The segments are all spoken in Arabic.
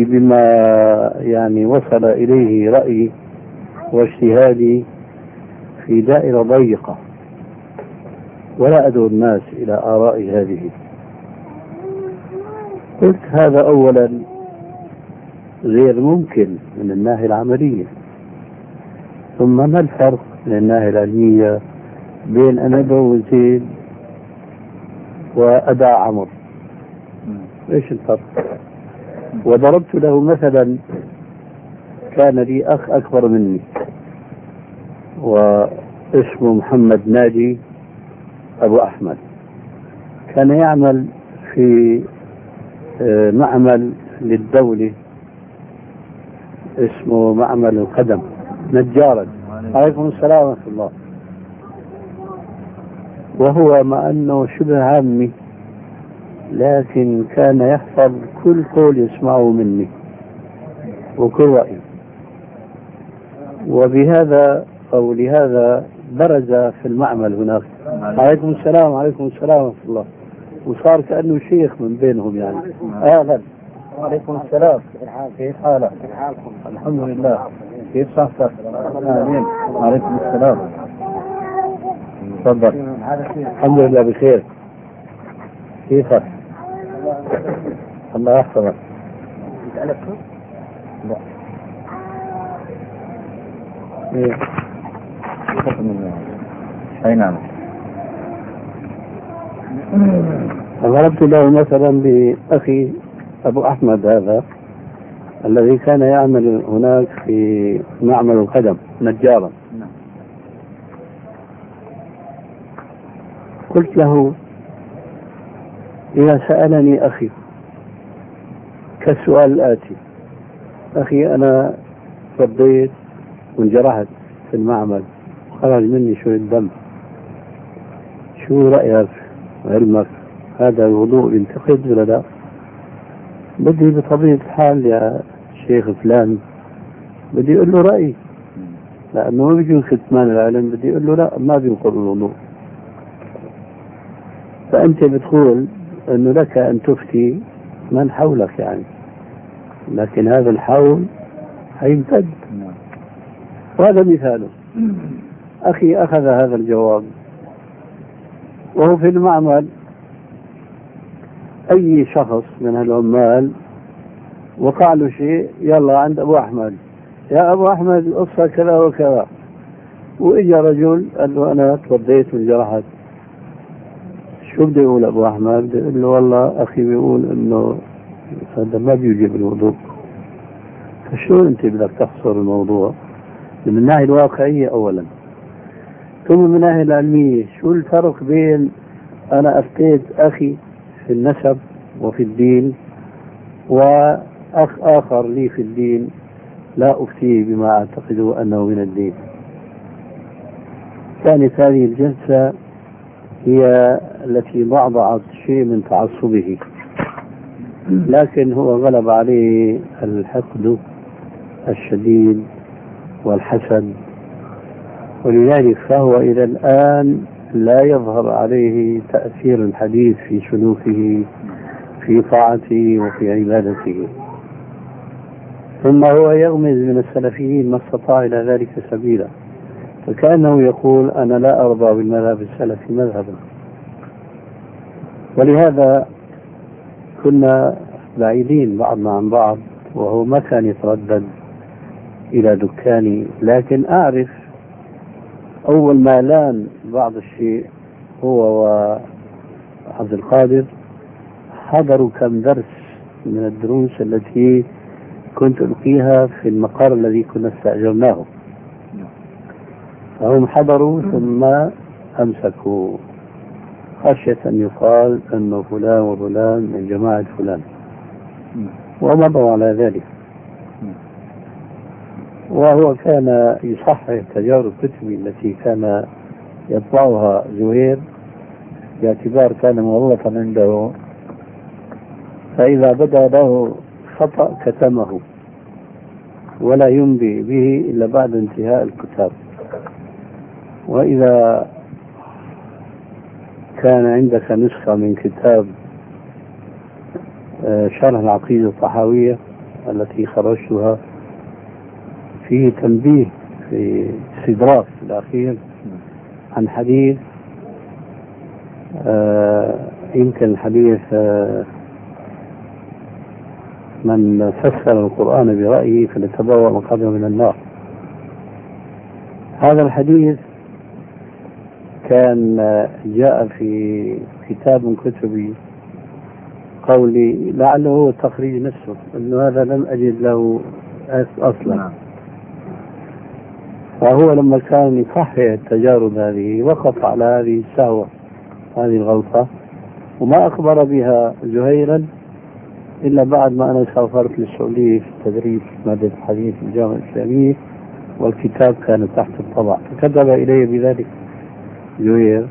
آتي بما يعني وصل إليه رأيي واجتهادي في دائرة ضيقة، ولا أدعو الناس إلى آراء هذه. قلت هذا أولا غير ممكن من الناحية العملية، ثم ما الفرق من الناحية العلمية بين أن أدعو زيد وأدع عمر؟ إيش الفرق؟ وضربت له مثلا، كان لي أخ أكبر مني واسمه محمد ناجي أبو أحمد، كان يعمل في معمل للدولة اسمه معمل القدم نجارا. عليكم السلام ورحمة الله. وهو مع أنه شبه عامي لكن كان يحفظ كل قول يسمعه مني وكل رأي، وبهذا أو لهذا برز في المعمل هناك. عليكم السلام. عليكم السلام ورحمة الله. وصار كأنه شيخ من بينهم يعني. أهلا. وعليكم السلام. كيف حالك؟ الحمد لله. كيف صحتك؟ آمين. وعليكم السلام. تفضل. الحمد لله بخير. كيفك؟ الله يحفظك. لا. ايه. اي نعم. ضربت له مثلا بأخي أبو أحمد هذا الذي كان يعمل هناك في معمل القدم نجارا. قلت له إذا سألني أخي كالسؤال الآتي: أخي أنا صديت وانجرحت في المعمل وخرج مني شوية دم، شو رأيك علمك؟ هذا الوضوء ينتقد ولا لا؟ بدي بطبيعة الحال يا شيخ فلان بدي أقول له رأيي، لأنه ما بيجون كتمان العلم، بدي أقول له لا ما بينقض الوضوء. فأنت بتقول أنه لك أن تفتي من حولك يعني، لكن هذا الحول هيمتد. وهذا مثاله. أخي أخذ هذا الجواب وهو في المعمل، أي شخص من العمال وقع له شيء يلا عند أبو أحمد، يا أبو أحمد القصة كذا وكذا، وإجا رجل قال له أنا توديت وانجرحت، شو بده يقول أبو أحمد؟ بده له والله أخي بيقول إنه هذا ما بيجيب الوضوء. فشو أنت بدك تحصر الموضوع؟ من الناحية الواقعية أولا، ثم من الناحية العلمية. شو الفرق بين أنا أفتيت أخي في النسب وفي الدين وأخ آخر لي في الدين لا أفتيه بما أعتقده أنه من الدين؟ كانت هذه الجلسة هي التي ضعضعت شيء من تعصبه، لكن هو غلب عليه الحقد الشديد والحسد، ولذلك فهو إلى الآن لا يظهر عليه تأثير الحديث في سلوكه في طاعته وفي عبادته. ثم هو يغمز من السلفيين ما استطاع إلى ذلك سبيلا، فكأنه يقول أنا لا أرضى بالمذهب السلفي مذهبا. ولهذا كنا بعيدين بعضنا عن بعض، وهو ما كان يتردد إلى دكاني، لكن أعرف أول ما لان بعض الشيء هو وعبد القادر حضروا كم درس من الدروس التي كنت ألقيها في المقر الذي كنا استأجرناه، فهم حضروا ثم أمسكوا خشية أن يقال أنه فلان وفلان من جماعة فلان، ومضوا على ذلك. وهو كان يصحح تجارب كتبي التي كان يطبعها زهير باعتبار كان موظفا عنده، فإذا بدا له خطأ كتمه ولا ينبي به إلا بعد انتهاء الكتاب. وإذا كان عندك نسخة من كتاب شرح العقيدة الطحاوية التي خرجتها فيه تنبيه في استدراك الأخير عن حديث يمكن الحديث من فسر القرآن برأيه فليتبوأ مقعده من النار. هذا الحديث كان جاء في كتاب من كتبي قولي لعله هو التخريج نفسه أنه هذا لم أجد له أصلا. فهو لما كان يصحح التجارب هذه وقف على هذه السهوة هذه الغلطة وما أخبر بها زهيرا إلا بعد ما أنا سافرت للسعودية في تدريس مادة الحديث في الجامعة الإسلامية والكتاب كان تحت الطبع فكتب إلي بذلك زهير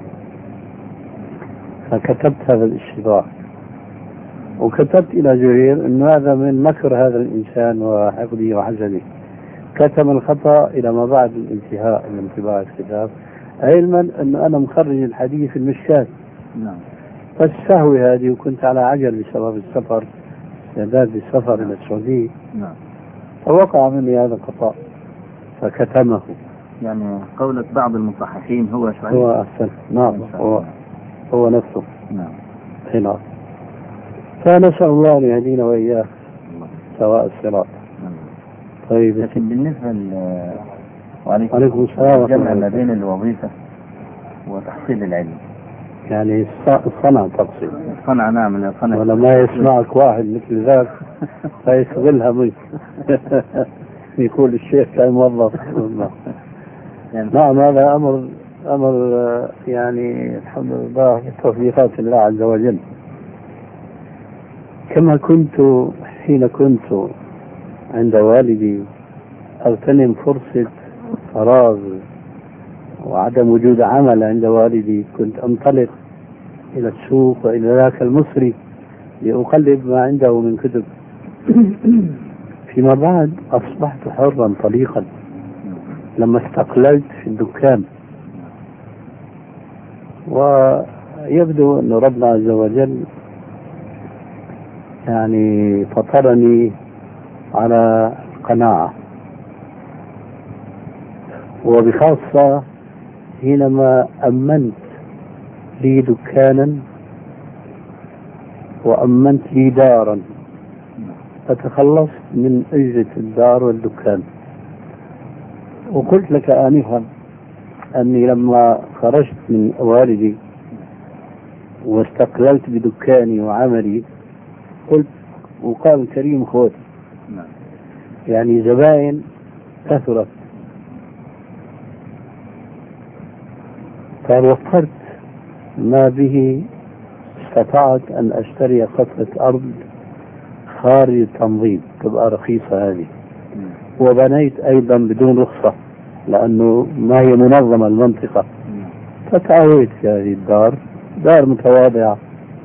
فكتبت هذا الاشتراك وكتبت إلى زهير أن هذا من مكر هذا الإنسان وحقده وحسده كتم الخطأ إلى ما بعد الانتهاء من طباعة الكتاب علما أن أنا مخرج الحديث في المشكات. نعم. فالسهوة هذه وكنت على عجل بسبب السفر استعداد السفر إلى السعودية. نعم. فوقع مني هذا الخطأ فكتمه. يعني قولة بعض المصححين هو شعيب هو أحسن. نعم هو نفسه. نعم. هنا فنسأل الله أن يهدينا وإياه سواء الصراط. طيب. لكن بالنسبة وعليكم السلام الجمع ما بين الوظيفة وتحصيل العلم يعني الصنع تقصد الصنع. نعم الصنع ولا ما يسمعك واحد مثل ذاك فيشغلها منك يقول الشيخ كان موظف. يعني نعم هذا أمر يعني الحمد لله بتوفيقات الله عز وجل. كما كنت حين كنت عند والدي أغتنم فرصة فراغ وعدم وجود عمل عند والدي كنت أنطلق إلى السوق وإلى ذاك المصري لأقلب ما عنده من كتب. فيما بعد أصبحت حرا طليقا لما استقللت في الدكان ويبدو أن ربنا عز وجل يعني فطرني على قناعة وبخاصة حينما أمنت لي دكانا وأمنت لي دارا فتخلصت من أجرة الدار والدكان. وقلت لك آنفا أني لما خرجت من والدي واستقللت بدكاني وعملي قلت وقال الكريم خوتي يعني زبائن كثرت فوفرت ما به استطعت أن أشتري قطعة أرض خارج التنظيم تبقى رخيصة هذه وبنيت أيضا بدون رخصة لأنه ما هي منظمة المنطقة فتعويت في هذه الدار دار متواضعة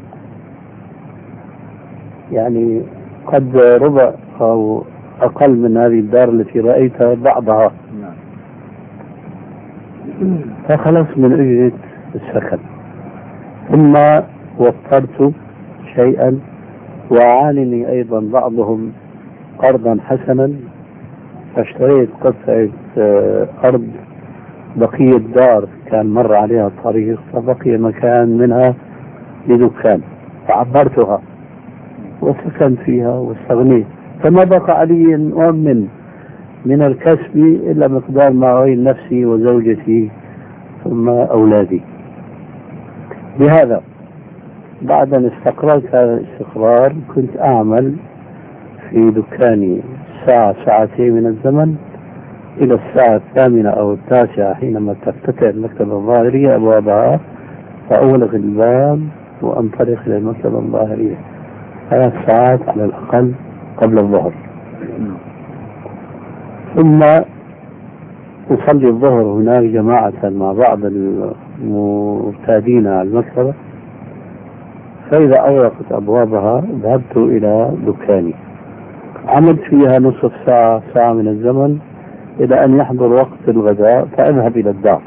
يعني قد ربع أو أقل من هذه الدار التي رأيتها بعضها فخلص من أجرة السكن. ثم وفرت شيئا وعانني أيضا بعضهم قرضا حسنا فاشتريت قطعة أرض بقية دار كان مر عليها الطريق فبقي مكان منها لدكان فعبرتها وسكنت فيها واستغنيت فما بقى علي من الكسب إلا مقدار ما أعين نفسي وزوجتي ثم أولادي. بهذا بعد أن استقررت هذا الاستقرار كنت أعمل في دكاني ساعتين من الزمن إلى الساعة 8 أو 9 حينما تفتتح المكتبة الظاهرية أبوابها فأغلق الباب وأنطلق إلى المكتبة الظاهرية 3 ساعات على الأقل قبل الظهر ثم أصلي الظهر هناك جماعة مع بعض المرتادين على المكتبة فإذا أغلقت أبوابها ذهبت إلى دكاني عملت فيها نصف ساعة من الزمن إلى أن يحضر وقت الغداء فأذهب إلى الدار.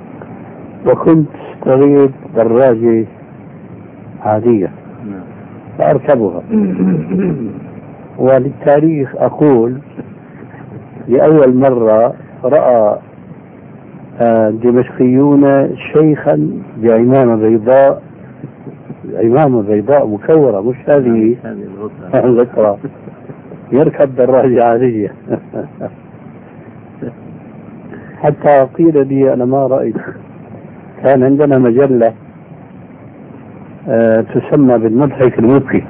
وكنت اشتريت دراجة عادية فأركبها. وللتاريخ أقول لأول مرة رأى دمشقيون شيخا بعمامة بيضاء، عمامة بيضاء مكورة، مش هذه الذكرى، يركب دراجة عادية. حتى قيل لي أنا ما رأيت، كان عندنا مجلة تسمى بالمضحك المبكي،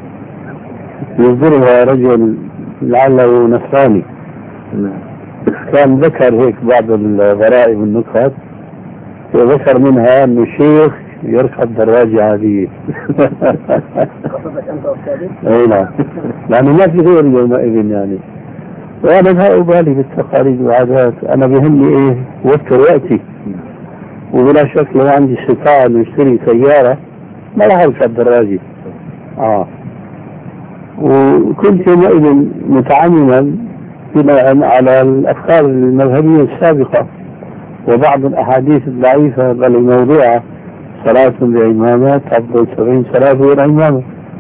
يصدرها رجل لعله نصراني، كان ذكر هيك بعض الغرائب النكت، وذكر منها أنه شيخ يركب دراجة عادية. اي نعم، لأنه ما في غير يومئذ يعني. وأنا لا أبالي بالتقاليد والعادات، أنا بهمني إيه وفر وقتي، وبلا شك لو عندي استطاعة إنه اشتري سيارة ما راح أركب دراجة. وكنت يومئذ متعمما بناء على الأفكار المذهبية السابقة وبعض الأحاديث الضعيفة بل الموضوعة، صلاة بعمامة تفضل 70 صلاة غير عمامة.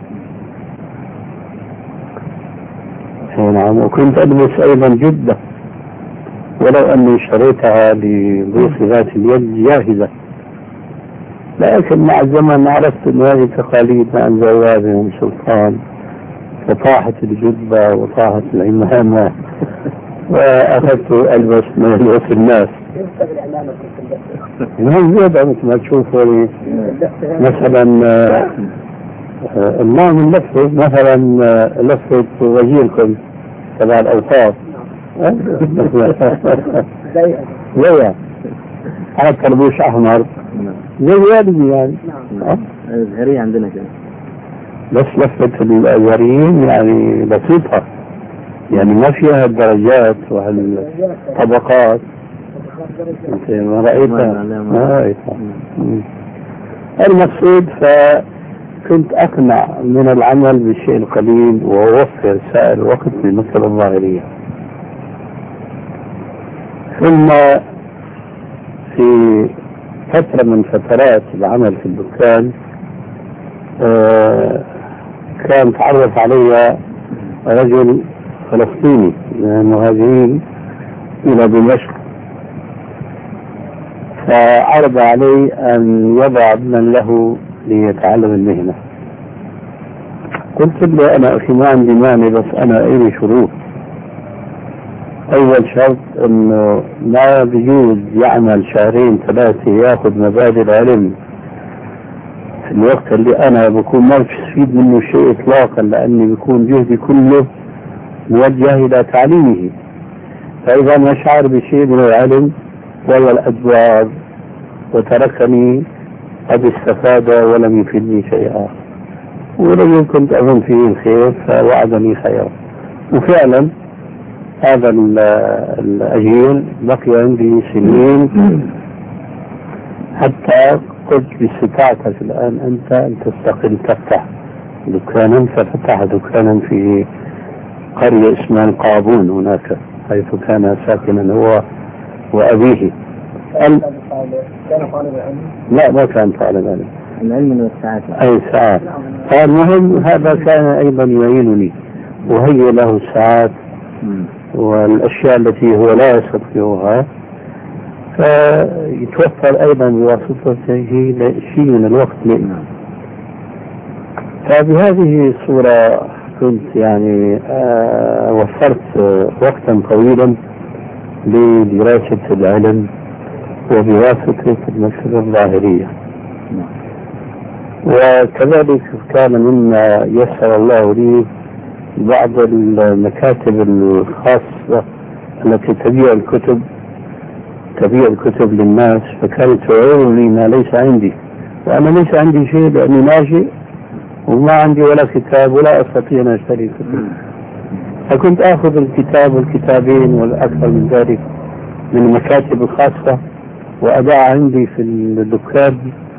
نعم. وكنت ألبس أيضا جدة ولو أني اشتريتها لضيق ذات اليد جاهزة، لكن مع الزمن عرفت أن هذه تقاليد ما أنزل الله بهم سلطان، فطاحت الجدة وطاحت العمامة وأخذت ألبس ما يلبس الناس. نعم زيادة مثل ما تشوفوا مثلا النوم اللفظ، مثلا لفظ وزيركم تبع الأوقاف زي على طربوش أحمر زي والدي يعني. الزهرية عندنا كده، بس لفة الأزهريين يعني بسيطة، يعني ما فيها الدرجات والطبقات. انت ما رأيتها؟ ما رأيتها. المقصود فكنت أقنع من العمل بالشيء القليل وأوفر سائر الوقت للمكتبة الظاهرية. ثم في فترة من فترات العمل في الدكان كان تعرف علي رجل فلسطيني من المهاجرين إلى دمشق، فعرض علي أن يضع ابنا له ليتعلم المهنة. قلت له أنا أخي ما عندي مانع، بس أنا إلي شروط. أول شرط أنه ما بيجوز يعمل شهرين ثلاثة يأخذ مبادئ العلم في الوقت اللي أنا بكون ما بستفيد منه شيء إطلاقا، لأني بكون جهدي كله موجه إلى تعليمه. فإذا ما شعر بشيء من العلم ولا الأدوار وتركني قد استفاد ولم يفيدني شيئا، ولم كنت أظن فيه الخير فوعدني خيرا. وفعلا هذا الأجيل بقي عندي سنين حتى قلت باستطاعتك الآن أنت أن تستقل تفتح دكانا، ففتح دكانا في قرية اسمها القابون هناك حيث كان ساكنا هو وأبيه. كان طالب علم؟ لا ما كان طالب علم، العلم من الساعات. أي ساعات. فالمهم هذا كان أيضا يعينني وهي له الساعات والأشياء التي هو لا يستطيعها، فيتوفر أيضا بواسطته شيء من الوقت لنا. فبهذه الصورة كنت يعني وفرت وقتا طويلا لدراسة العلم وبواسطة المكتبة الظاهرية. وكذلك كان مما يسر الله لي بعض المكاتب الخاصة التي تبيع الكتب للناس، فكانت تعيرني ما ليس عندي، وأنا ليس عندي شيء لأني ناجئ وما عندي ولا كتاب ولا أستطيع أن أشتري كتب. فكنت أخذ الكتاب والكتابين والأكثر من ذلك من المكاتب الخاصة وأضع عندي في الدكان،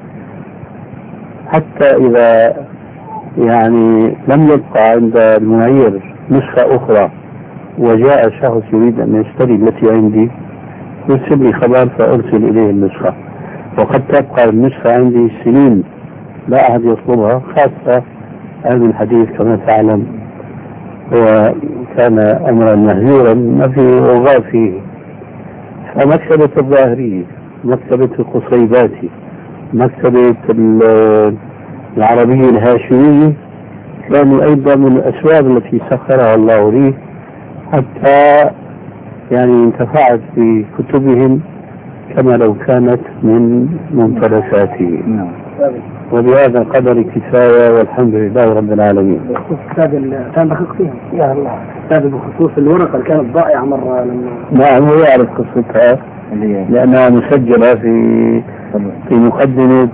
حتى إذا يعني لم يبقى عند المعير نسخة أخرى وجاء شخص يريد أن يشتري التي عندي يرسل لي خبر فأرسل إليه النسخة، وقد تبقى النسخة عندي سنين لا أحد يطلبها، خاصة هذا الحديث كما تعلم هو كان أمرا مهجورا ما في وغاء فيه. فمكتبة الظاهرية، مكتبة القصيباتي، مكتبة العربية الهاشمية كانوا أيضا من الأسباب التي سخرها الله لي حتى يعني انتفعت بكتبهم كما لو كانت من ممتلكاته. وبهذا القدر كفاية والحمد لله رب العالمين. كان دقيق فيها يا الله، هذا بخصوص الورقة اللي كانت ضائعة مرة لما نعم هو يعرف قصتها لأنها مسجلة في مقدمة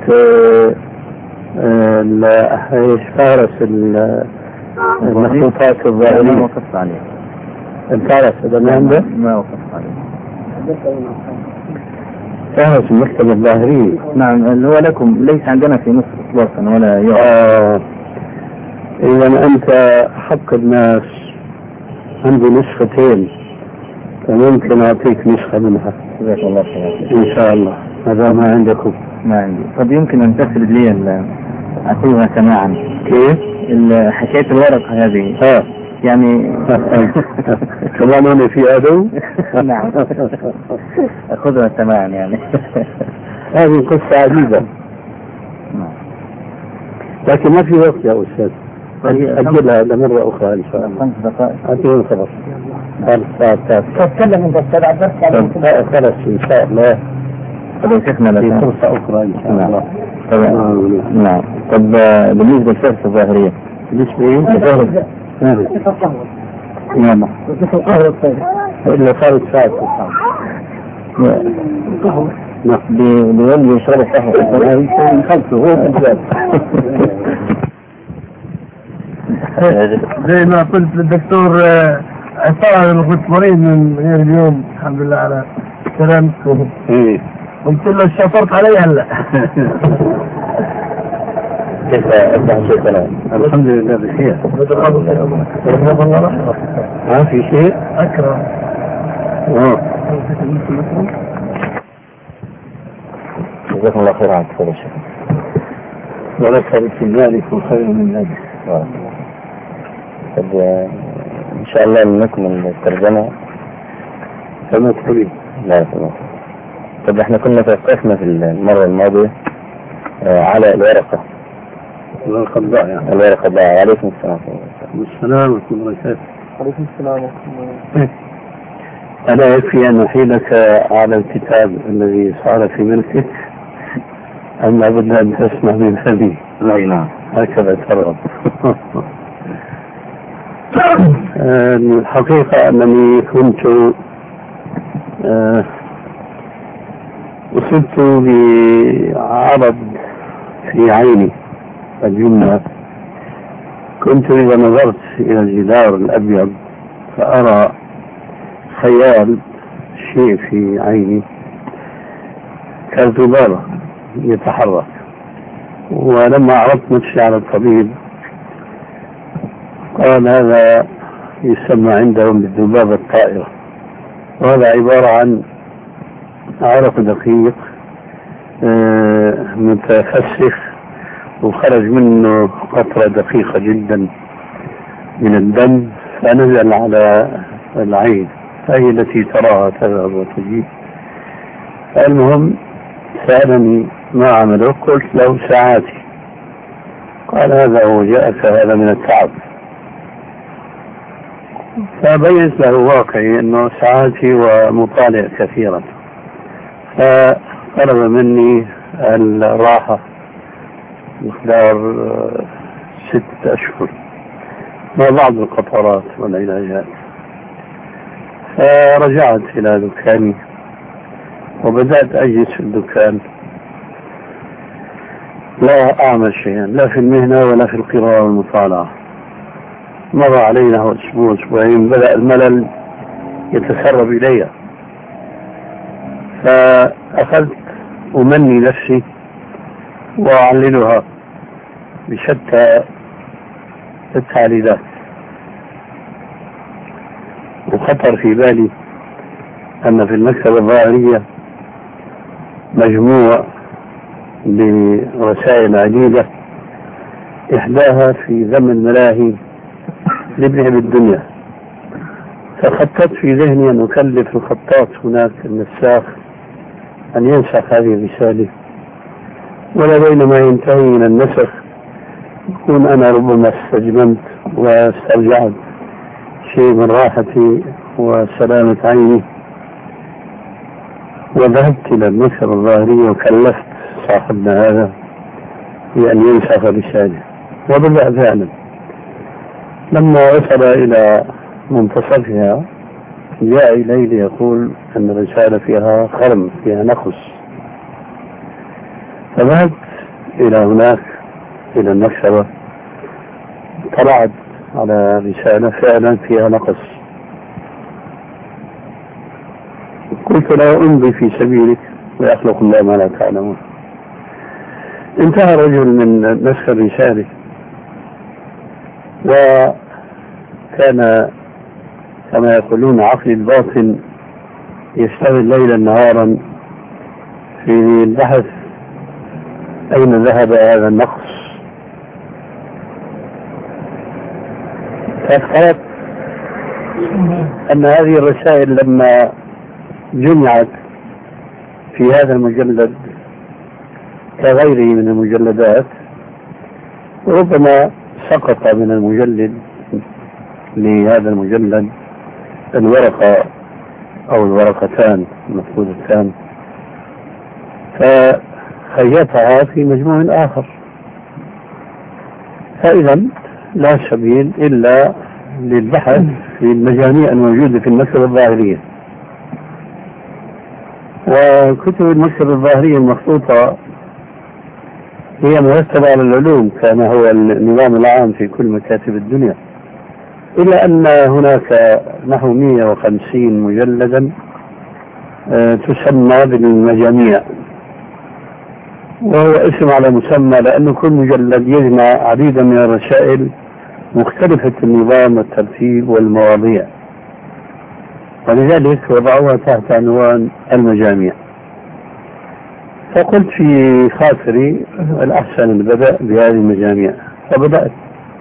فارس المخطوطات الظاهرية. ما وقفت عليه الفارس هذا ما عنده؟ ما وقفت عليه. فارس المكتبة الظاهرية. نعم اللي هو لكم ليس عندنا في مصر إطلاقا ولا إذا أنت حق الناس عندي نسختين فممكن أعطيك نسخة منها. جزاك الله خير. إن شاء الله. هذا ما عندكم؟ ما عندي. طب يمكن أن تسرد لي أخذها سماعا. كيف؟ حكاية الورقة هذه. يعني كمان هنا في عدو. نعم أخذها سماعا يعني. هذه قصة عجيبة لكن ما في وقت يا أستاذ. أجلها لمرة أخرى إن شاء الله. 5 دقائق. أعطيهم خلاص. تتكلم أنت أستاذ عباس. خلاص إن شاء الله. طب شيخنا في فرصة أخرى إن شاء الله. نعم. طب بالنسبة للفرصة الظاهرية. بالنسبة إيه؟ نعم. إلا صارت ساعة القهوة. بيولي يشرب القهوة من خلفه هو بالذات. زي ما قلت للدكتور عصام أنا كنت مريض من غير اليوم الحمد لله على سلامتكم. قلت له شطرت علي هلا. كيف أصبح شيخنا؟ الحمد لله بخير. ما في شيء؟ أكرم. جزاكم الله خير عن كل شيء. ولك في ذلك وخير من ذلك. طب إن شاء الله نكمل الترجمة. كما تقولي. لا تمام. طب احنا كنا توقفنا في المرة الماضية على الورقة. الورقة الضائعة. الورقة الضائعة. عليكم السلام. السلام ورحمة الله وبركاته. عليكم السلام ورحمة الله. ألا يكفي أن أحيلك على الكتاب الذي صار في ملكك أم لابد أن تسمع من هذه؟ نعم. هكذا ترغب. الحقيقة أنني كنت أصبت بعرض في عيني اليمنى. كنت إذا نظرت إلى الجدار الأبيض فأرى خيال شيء في عيني كالذبابة يتحرك. ولما عرضت نفسي على الطبيب قال هذا يسمى عندهم بالذبابة الطائرة، وهذا عبارة عن عرق دقيق متفسخ وخرج منه قطرة دقيقة جدا من الدم فنزل على العين فهي التي تراها تذهب وتجيب. المهم سألني ما عمله؟ قلت له ساعاتي. قال هذا هو جاءك هذا من التعب. فبينت له واقعي انه ساعاتي ومطالع كثيرا، فطلب مني الراحة مقدار 6 أشهر مع بعض القطرات والعلاجات. فرجعت إلى دكاني وبدأت أجلس في الدكان لا أعمل شيئا لا في المهنة ولا في القراءة والمطالعة. مر علينا أسبوع أسبوعين بدأ الملل يتسرب إلي، فأخذت أمني نفسي وأعللها بشتى التعليلات. وخطر في بالي أن في المكتبة الظاهرية مجموع برسائل عديدة إحداها في ذم الملاهي لابن أبي الدنيا، فخططت في ذهني أن أكلف الخطاط هناك النساخ أن ينسخ هذه الرسالة، ولا بينما ينتهي من النسخ يكون أنا ربما استجممت واسترجعت شيء من راحتي وسلامة عيني، وذهبت إلى المكتبة الظاهرية وكلفت صاحبنا هذا بأن ينسخ رسالة. وبدأ فعلا لما وصل إلى منتصفها جاء إلي ليقول أن الرسالة فيها خرم، فيها نقص. فذهبت إلى هناك إلى المكتبة، طلعت على رسالة فعلا فيها نقص. قلت له امضي في سبيلك ويخلق الله ما لا تعلمون. انتهى رجل من نسخ الرسالة وكان كما يقولون عقل الباطن يشتغل ليلا نهارا في البحث أين ذهب هذا النقص. فافترضت أن هذه الرسائل لما جمعت في هذا المجلد كغيره من المجلدات ربما سقط من المجلد لهذا المجلد الورقة أو الورقتان المفقودتان، فخيطها في مجموع آخر. فإذا لا سبيل إلا للبحث في المجاميع الموجودة في المكتبة الظاهرية. وكتب المكتبة الظاهرية المخطوطة هي مرتبة على العلوم كما هو النظام العام في كل مكاتب الدنيا، إلا أن هناك نحو 150 مجلدا تسمى بالمجاميع، وهو اسم على مسمى لأن كل مجلد يجمع عديدا من الرسائل مختلفة النظام والترتيب والمواضيع، ولذلك وضعوها تحت عنوان المجاميع. فقلت في خاطري الأحسن البدء بهذه المجاميع، فبدأت.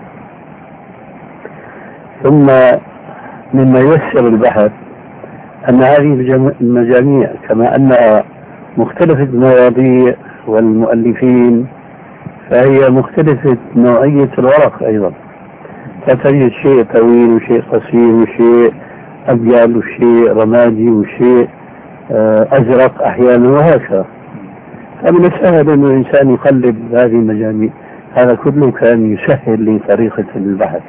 ثم مما يسر البحث أن هذه المجاميع كما أنها مختلفة المواضيع والمؤلفين فهي مختلفة نوعية الورق أيضا، فتجد شيء طويل وشيء قصير وشيء أبيض وشيء رمادي وشيء أزرق أحيانا وهكذا. فمن السهل أن الإنسان يقلب هذه المجاميع، هذا كله كان يسهل لطريقة البحث.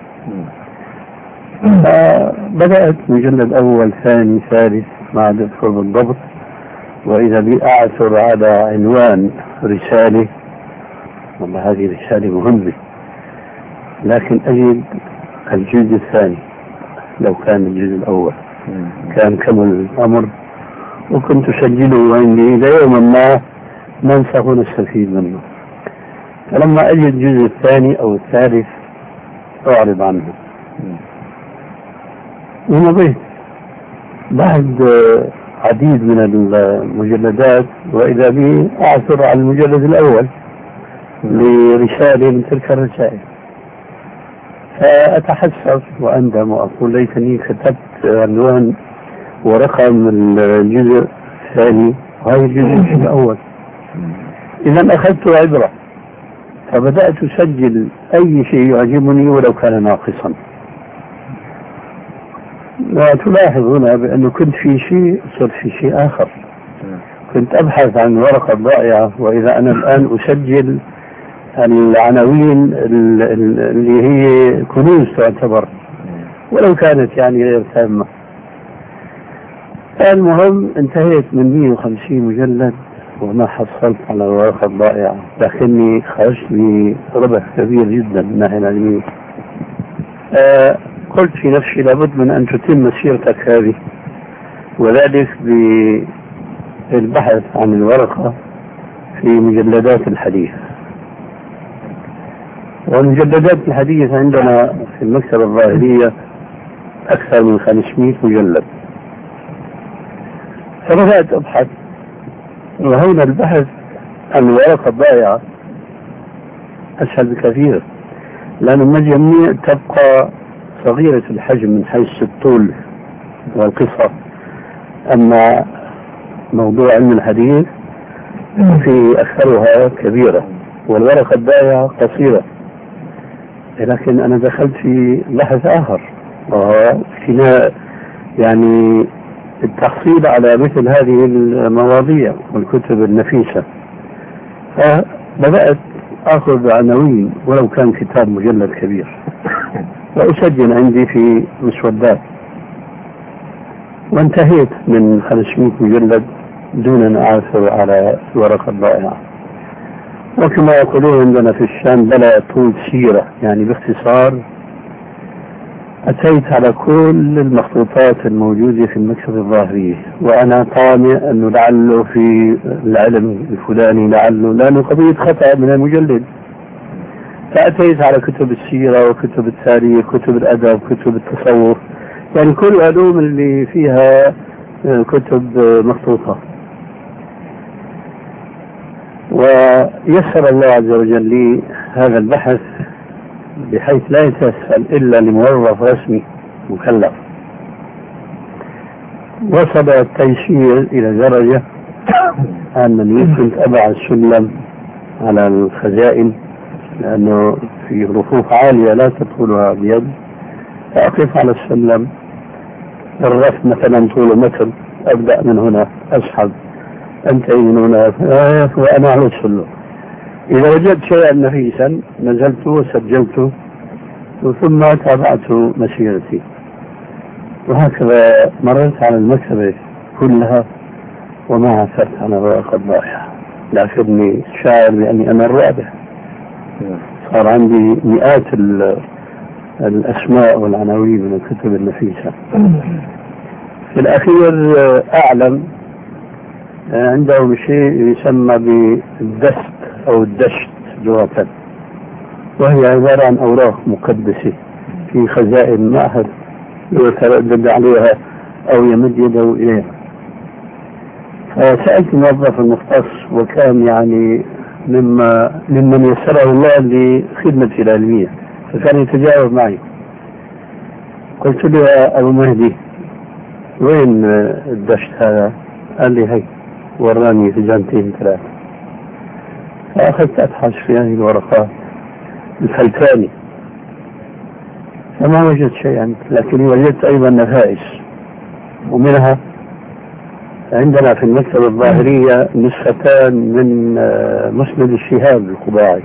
فبدأت مجلد أول ثاني ثالث ما عاد أذكر بالضبط، وإذا بي أعثر على عنوان رسالة، والله هذه رسالة مهمة، لكن أجد الجزء الثاني لو كان الجزء الأول كان كمل الأمر، وكنت أسجله عندي إلى يوم ما ننسى ونستفيد منه. فلما أجد الجزء الثاني أو الثالث أعرض عنه. ومضيت بعد عديد من المجلدات وإذا بي أعثر على المجلد الأول لرسالة من تلك الرسائل، فأتحسر وأندم وأقول ليتني كتبت عنوان ورقم الجزء الثاني وهذا الجزء الأول. إذا أخذت عبرة فبدأت أسجل أي شيء يعجبني ولو كان ناقصا. وتلاحظ هنا بأنه كنت في شيء صرت في شيء آخر، كنت أبحث عن ورقة ضائعة، وإذا أنا الآن أسجل العناوين اللي هي كنوز تعتبر ولو كانت يعني غير تامة. المهم انتهيت من 150 مجلد وما حصلت على الورقة الضائعة، لكني خرجت بربح كبير جدا من ناحية العلمية. قلت في نفسي لابد من أن تتم مسيرتك هذه، وذلك بالبحث عن الورقة في مجلدات الحديث. والمجلدات الحديث عندنا في المكتبة الظاهرية أكثر من 500 مجلد. فبدأت أبحث، وهنا البحث عن الورقة الضائعة أسهل بكثير، لأن المجاميع تبقى صغيرة الحجم من حيث الطول والقصة، أما موضوع علم الحديث في أكثرها كبيرة والورقة الضائعة قصيرة. لكن أنا دخلت في بحث آخر، وهو يعني التحصيل على مثل هذه المواضيع والكتب النفيسة. فبدأت أخذ عناوين ولو كان كتاب مجلد كبير وأسجل عندي في مسودات، وانتهيت من 500 مجلد دون أن أعثر على الورقة الضائعة. وكما يقولون عندنا في الشام بلا طول سيرة، يعني باختصار أتيت على كل المخطوطات الموجودة في المكتبة الظاهرية، وأنا طامع أنه لعله في العلم الفلاني لأنه قضية خطأ من المجلد. فأتيت على كتب السيرة وكتب التاريخ، كتب الأدب، كتب التصوف، يعني كل العلوم اللي فيها كتب مخطوطة. ويسر الله عز وجل لي هذا البحث بحيث لا يتسهل إلا لموظف رسمي مكلف. وصل التيسير إلى درجة أنني كنت أضع السلم على الخزائن، لأنه في رفوف عالية لا تدخلها بيد، فأقف على السلم، الرف مثلا طوله متر، أبدأ من هنا أسحب، أنتهي من هنا وأنا على السلم. إذا وجدت شيئا نفيسا نزلت وسجلته ثم تابعت مسيرتي. وهكذا مررت على المكتبة كلها وما عثرت على ورقة ضائعة، لكني شاعر بأني أنا الرابع. صار عندي مئات الأسماء والعناوين من الكتب النفيسة. في الأخير أعلم عندهم شيء يسمى بالدست أو الدشت لغة، وهي عبارة عن أوراق مقدسة في خزائن ما أحد يتردد عليها أو يمد يده إليها. فسألت الموظف المختص، وكان يعني ممن يسره الله لخدمتي العلمية، فكان يتجاوب معي. قلت له يا أبو مهدي وين الدشت هذا؟ قال لي هي، وراني فجانتين ثلاثة. فأخذت أبحث في هذه الورقات الفلتاني فما وجدت شيئا، لكن وجدت أيضا نفائس، ومنها عندنا في المكتبة الظاهرية نسختان من مسند الشهاب القباعي،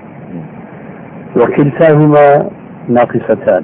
وكلتاهما ناقصتان،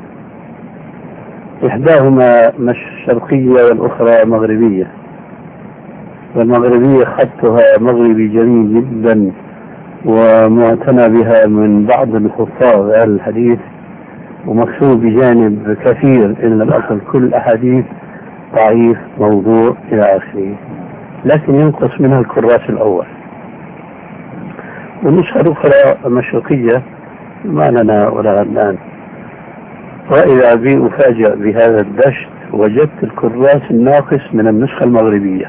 إحداهما شرقية والأخرى مغربية، والمغربية خطها مغربي جميل جدا ومعتنى بها من بعض الحفاظ أهل الحديث، ومكتوب بجانب كثير إن الأصل كل الأحاديث ضعيف موضوع إلى آخره، لكن ينقص منها الكراس الأول. والنسخة الأخرى مشرقية ما لنا ولا الآن. وإذا بي أفاجأ بهذا الدشت وجدت الكراس الناقص من النسخة المغربية،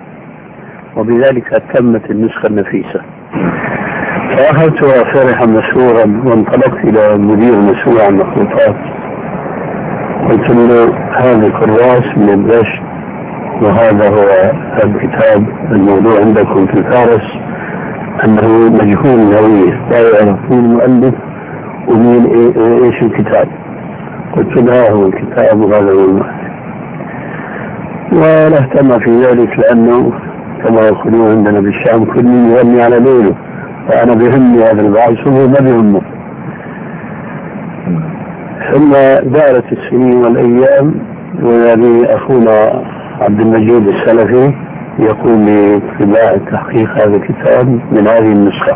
وبذلك تمت النسخة النفيسة. فأخذتها فرحا مسرورا وانطلقت إلى مدير مسؤول عن المخطوطات، قلت له هذا الكراس من الدشت، وهذا هو الكتاب الموضوع عندكم في فارس أنه مجهول الهوية، لا يعرفون المؤلف ومين إيش الكتاب. قلت له هو الكتاب وهذا هو المؤلف، ولا اهتم في ذلك، لأنه كما يقولون عندنا بالشام كل يغني على ليله، فأنا بهمني هذا البحث وهو ما بهمه. ثم دارت السنين والأيام، ويعني أخونا عبد المجيد السلفي يقوم بطباعة تحقيق هذا الكتاب من هذه النسخة.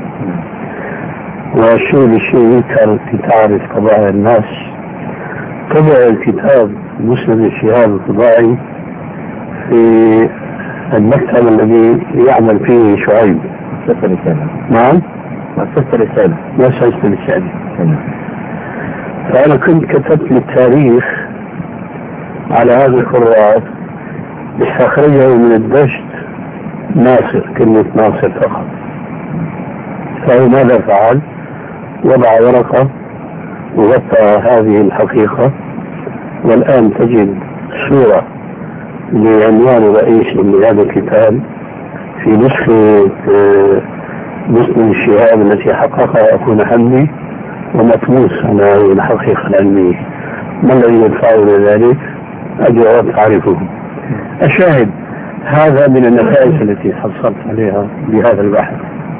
والشيء يذكر تعرف طبائع الناس، طبع الكتاب مسند الشهاب الطباعي في المكتب الذي يعمل فيه شعيب. نعم، مؤسسة رسالة. فأنا كنت كتبت للتاريخ على هذا الكراس، استخرجه من الدشت ناصر، كلمة ناصر فقط. فهو ماذا فعل؟ وضع ورقة وغطى هذه الحقيقة. والآن تجد صورة لعنوان رئيسي لهذا الكتاب في نسخة مسلم الشهاب التي حققها أخونا حمدي، ومطموس على هذه الحقيقة العلمية. ما الذي يدفعه لذلك؟ أجوبة تعرفه. الشاهد هذا من النتائج التي حصلت عليها بهذا البحث.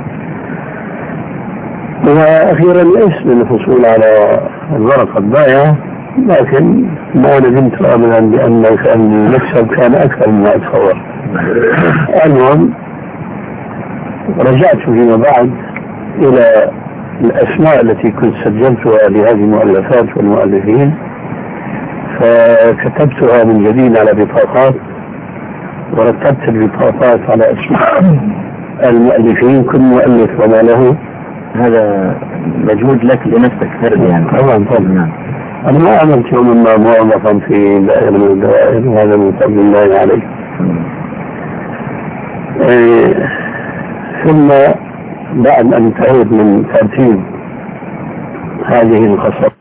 وأخيرا ليس من الحصول على الورقة الضائعة، لكن ما ندمت أبدا بأن المكسب كان أكثر مما أتصور. المهم رجعت فيما بعد إلى الأسماء التي كنت سجلتها لهذه المؤلفات والمؤلفين، فكتبتها من جديد على بطاقات، ورتبت البطاقات على أسماء المؤلفين، كل مؤلف وما له. هذا مجهود لك لنفسك فرد يعني. طبعا. أنا ما عملت يوم ما موظفا في دائرة من الدوائر، وهذا من فضل الله عليه. ثم بعد أن انتهيت من ترتيب هذه القصص